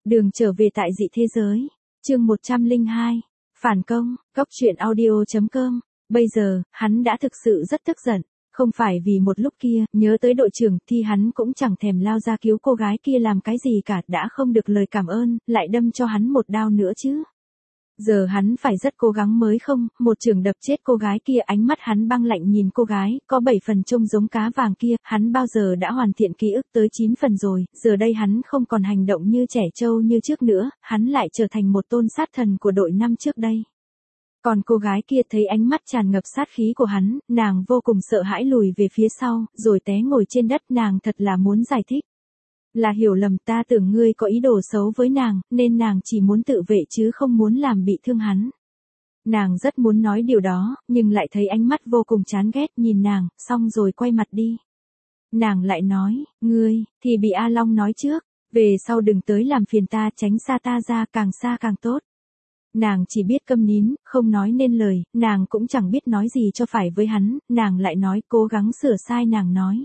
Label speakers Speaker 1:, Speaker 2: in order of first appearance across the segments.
Speaker 1: Đường trở về tại dị thế giới. Chương 102. Phản công, góc truyện audio.com. Bây giờ, hắn đã thực sự rất tức giận. Không phải vì một lúc kia, nhớ tới đội trưởng thì hắn cũng chẳng thèm lao ra cứu cô gái kia làm cái gì cả, đã không được lời cảm ơn, lại đâm cho hắn một đao nữa chứ. Giờ hắn phải rất cố gắng mới không, một chưởng đập chết cô gái kia. Ánh mắt hắn băng lạnh nhìn cô gái, có 7 phần trông giống cá vàng kia, hắn bao giờ đã hoàn thiện ký ức tới 9 phần rồi, giờ đây hắn không còn hành động như trẻ trâu như trước nữa, hắn lại trở thành một tôn sát thần của đội năm trước đây. Còn cô gái kia thấy ánh mắt tràn ngập sát khí của hắn, nàng vô cùng sợ hãi lùi về phía sau, rồi té ngồi trên đất. Nàng thật là muốn giải thích. Là hiểu lầm, ta tưởng ngươi có ý đồ xấu với nàng, nên nàng chỉ muốn tự vệ chứ không muốn làm bị thương hắn. Nàng rất muốn nói điều đó, nhưng lại thấy ánh mắt vô cùng chán ghét nhìn nàng, xong rồi quay mặt đi. Nàng lại nói, ngươi, thì bị A Long nói trước, về sau đừng tới làm phiền ta, tránh xa ta ra, càng xa càng tốt. Nàng chỉ biết câm nín, không nói nên lời, nàng cũng chẳng biết nói gì cho phải với hắn, nàng lại nói cố gắng sửa sai. Nàng nói,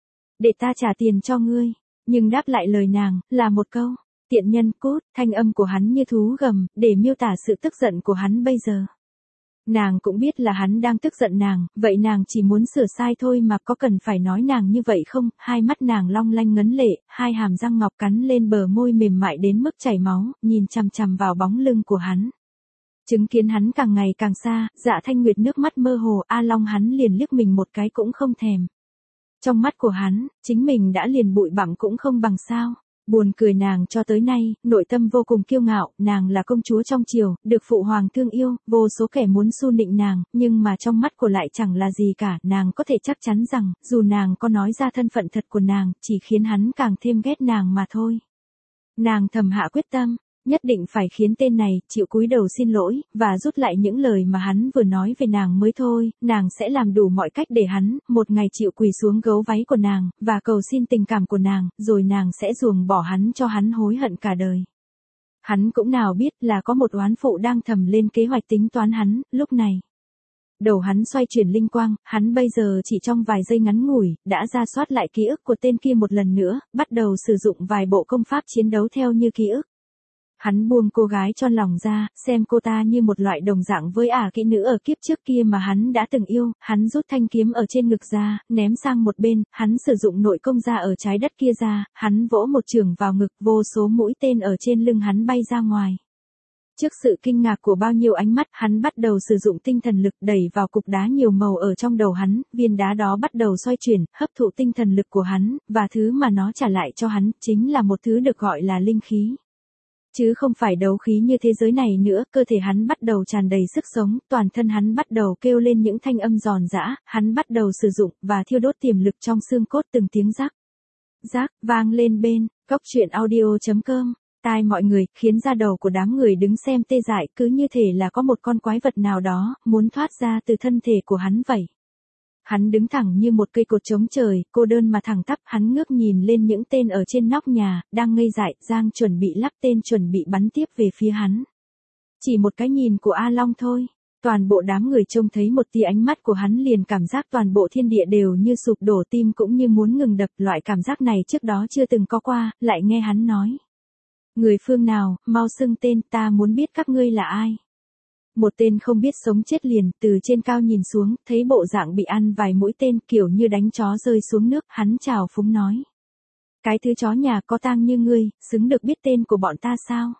Speaker 1: để ta trả tiền cho ngươi. Nhưng đáp lại lời nàng, là một câu, tiện nhân cút. Thanh âm của hắn như thú gầm, để miêu tả sự tức giận của hắn bây giờ. Nàng cũng biết là hắn đang tức giận nàng, vậy nàng chỉ muốn sửa sai thôi mà, có cần phải nói nàng như vậy không? Hai mắt nàng long lanh ngấn lệ, hai hàm răng ngọc cắn lên bờ môi mềm mại đến mức chảy máu, nhìn chằm chằm vào bóng lưng của hắn. Chứng kiến hắn càng ngày càng xa, Dạ Thanh Nguyệt nước mắt mơ hồ. A Long hắn liền liếc mình một cái cũng không thèm. Trong mắt của hắn, chính mình đã liền bụi bặm cũng không bằng sao. Buồn cười, nàng cho tới nay, nội tâm vô cùng kiêu ngạo, nàng là công chúa trong triều, được phụ hoàng thương yêu, vô số kẻ muốn xu nịnh nàng, nhưng mà trong mắt của lại chẳng là gì cả. Nàng có thể chắc chắn rằng, dù nàng có nói ra thân phận thật của nàng, chỉ khiến hắn càng thêm ghét nàng mà thôi. Nàng thầm hạ quyết tâm, nhất định phải khiến tên này chịu cúi đầu xin lỗi, và rút lại những lời mà hắn vừa nói về nàng mới thôi. Nàng sẽ làm đủ mọi cách để hắn, một ngày chịu quỳ xuống gấu váy của nàng, và cầu xin tình cảm của nàng, rồi nàng sẽ ruồng bỏ hắn cho hắn hối hận cả đời. Hắn cũng nào biết là có một oán phụ đang thầm lên kế hoạch tính toán hắn, lúc này. Đầu hắn xoay chuyển linh quang, hắn bây giờ chỉ trong vài giây ngắn ngủi, đã ra soát lại ký ức của tên kia một lần nữa, bắt đầu sử dụng vài bộ công pháp chiến đấu theo như ký ức. Hắn buông cô gái cho lòng ra, xem cô ta như một loại đồng dạng với kỹ nữ ở kiếp trước kia mà hắn đã từng yêu. Hắn rút thanh kiếm ở trên ngực ra, ném sang một bên, hắn sử dụng nội công ra ở trái đất kia ra, hắn vỗ một chưởng vào ngực, vô số mũi tên ở trên lưng hắn bay ra ngoài. Trước sự kinh ngạc của bao nhiêu ánh mắt, hắn bắt đầu sử dụng tinh thần lực đẩy vào cục đá nhiều màu ở trong đầu hắn, viên đá đó bắt đầu xoay chuyển, hấp thụ tinh thần lực của hắn, và thứ mà nó trả lại cho hắn, chính là một thứ được gọi là linh khí. Chứ không phải đấu khí như thế giới này nữa. Cơ thể hắn bắt đầu tràn đầy sức sống, toàn thân hắn bắt đầu kêu lên những thanh âm giòn giã, hắn bắt đầu sử dụng, và thiêu đốt tiềm lực trong xương cốt. Từng tiếng rắc, rắc, vang lên bên, góc truyện audio.com, tai mọi người, khiến da đầu của đám người đứng xem tê dại, cứ như thể là có một con quái vật nào đó, muốn thoát ra từ thân thể của hắn vậy. Hắn đứng thẳng như một cây cột chống trời, cô đơn mà thẳng tắp. Hắn ngước nhìn lên những tên ở trên nóc nhà, đang ngây dại, đang chuẩn bị lắp tên, chuẩn bị bắn tiếp về phía hắn. Chỉ một cái nhìn của A Long thôi, toàn bộ đám người trông thấy một tia ánh mắt của hắn liền cảm giác toàn bộ thiên địa đều như sụp đổ, tim cũng như muốn ngừng đập. Loại cảm giác này trước đó chưa từng có qua. Lại nghe hắn nói, người phương nào, mau xưng tên, ta muốn biết các ngươi là ai. Một tên không biết sống chết liền, từ trên cao nhìn xuống, thấy bộ dạng bị ăn vài mũi tên, kiểu như đánh chó rơi xuống nước. Hắn trào phúng nói, cái thứ chó nhà có tang như ngươi, xứng được biết tên của bọn ta sao?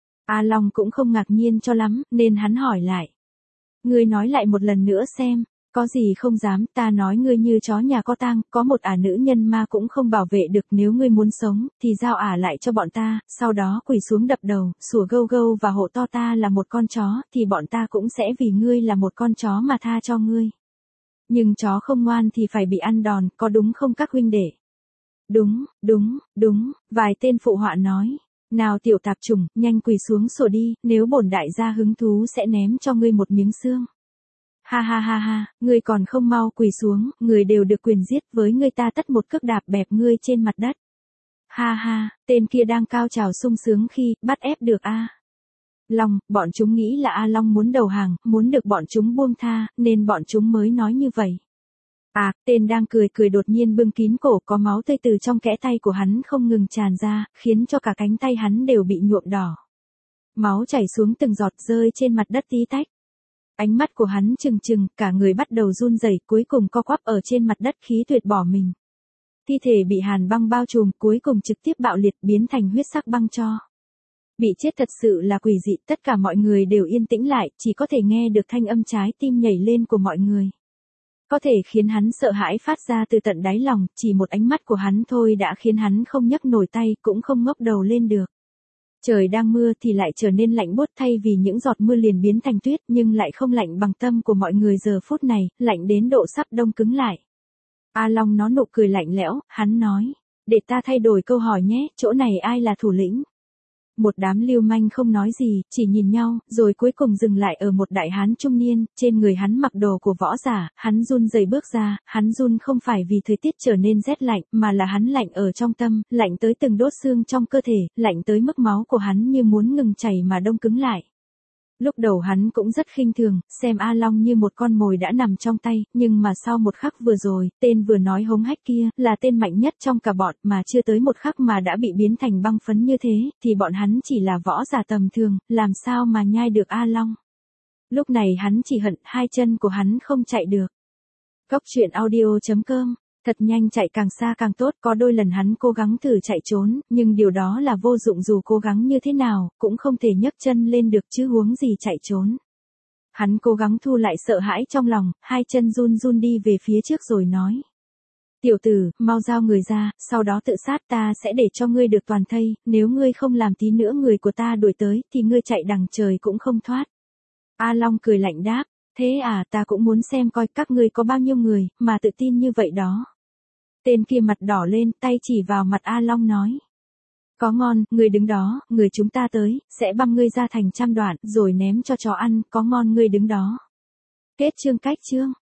Speaker 1: A Long cũng không ngạc nhiên cho lắm, nên hắn hỏi lại, ngươi nói lại một lần nữa xem. Có gì không dám, ta nói ngươi như chó nhà có tang, có một nữ nhân ma cũng không bảo vệ được. Nếu ngươi muốn sống, thì giao lại cho bọn ta, sau đó quỳ xuống đập đầu, sủa gâu gâu và hộ to ta là một con chó, thì bọn ta cũng sẽ vì ngươi là một con chó mà tha cho ngươi. Nhưng chó không ngoan thì phải bị ăn đòn, có đúng không các huynh đệ? Đúng, đúng, đúng, vài tên phụ họa nói. Nào tiểu tạp chủng, nhanh quỳ xuống sủa đi, nếu bổn đại gia hứng thú sẽ ném cho ngươi một miếng xương. Ha ha ha ha, ngươi còn không mau quỳ xuống, người đều được quyền giết, với ngươi ta tất một cước đạp bẹp ngươi trên mặt đất. Ha ha, tên kia đang cao trào sung sướng khi bắt ép được A Long, bọn chúng nghĩ là A Long muốn đầu hàng, muốn được bọn chúng buông tha, nên bọn chúng mới nói như vậy. À, tên đang cười cười đột nhiên bưng kín cổ, có máu tươi từ trong kẽ tay của hắn không ngừng tràn ra, khiến cho cả cánh tay hắn đều bị nhuộm đỏ. Máu chảy xuống từng giọt rơi trên mặt đất tí tách. Ánh mắt của hắn trừng trừng, cả người bắt đầu run rẩy, cuối cùng co quắp ở trên mặt đất khí tuyệt bỏ mình. Thi thể bị hàn băng bao trùm, cuối cùng trực tiếp bạo liệt biến thành huyết sắc băng tro. Bị chết thật sự là quỷ dị, tất cả mọi người đều yên tĩnh lại, chỉ có thể nghe được thanh âm trái tim nhảy lên của mọi người. Có thể khiến hắn sợ hãi phát ra từ tận đáy lòng, chỉ một ánh mắt của hắn thôi đã khiến hắn không nhấc nổi tay, cũng không ngóc đầu lên được. Trời đang mưa thì lại trở nên lạnh buốt, thay vì những giọt mưa liền biến thành tuyết, nhưng lại không lạnh bằng tâm của mọi người giờ phút này, lạnh đến độ sắp đông cứng lại. A Long nó nụ cười lạnh lẽo, hắn nói, để ta thay đổi câu hỏi nhé, chỗ này ai là thủ lĩnh? Một đám lưu manh không nói gì, chỉ nhìn nhau, rồi cuối cùng dừng lại ở một đại hán trung niên, trên người hắn mặc đồ của võ giả, hắn run rẩy bước ra, hắn run không phải vì thời tiết trở nên rét lạnh, mà là hắn lạnh ở trong tâm, lạnh tới từng đốt xương trong cơ thể, lạnh tới mức máu của hắn như muốn ngừng chảy mà đông cứng lại. Lúc đầu hắn cũng rất khinh thường, xem A Long như một con mồi đã nằm trong tay, nhưng mà sau một khắc vừa rồi, tên vừa nói hống hách kia, là tên mạnh nhất trong cả bọn, mà chưa tới một khắc mà đã bị biến thành băng phấn như thế, thì bọn hắn chỉ là võ giả tầm thường, làm sao mà nhai được A Long. Lúc này hắn chỉ hận hai chân của hắn không chạy được. Góc truyện audio.com. Thật nhanh chạy càng xa càng tốt, có đôi lần hắn cố gắng thử chạy trốn, nhưng điều đó là vô dụng, dù cố gắng như thế nào, cũng không thể nhấc chân lên được chứ huống gì chạy trốn. Hắn cố gắng thu lại sợ hãi trong lòng, hai chân run run đi về phía trước rồi nói. Tiểu tử, mau giao người ra, sau đó tự sát, ta sẽ để cho ngươi được toàn thây, nếu ngươi không làm tí nữa người của ta đuổi tới, thì ngươi chạy đằng trời cũng không thoát. A Long cười lạnh đáp. Thế à, ta cũng muốn xem coi các ngươi có bao nhiêu người, mà tự tin như vậy đó. Tên kia mặt đỏ lên, tay chỉ vào mặt A Long nói. Có ngon, ngươi đứng đó, người chúng ta tới, sẽ băm ngươi ra thành trăm đoạn, rồi ném cho chó ăn, có ngon ngươi đứng đó. Kết chương.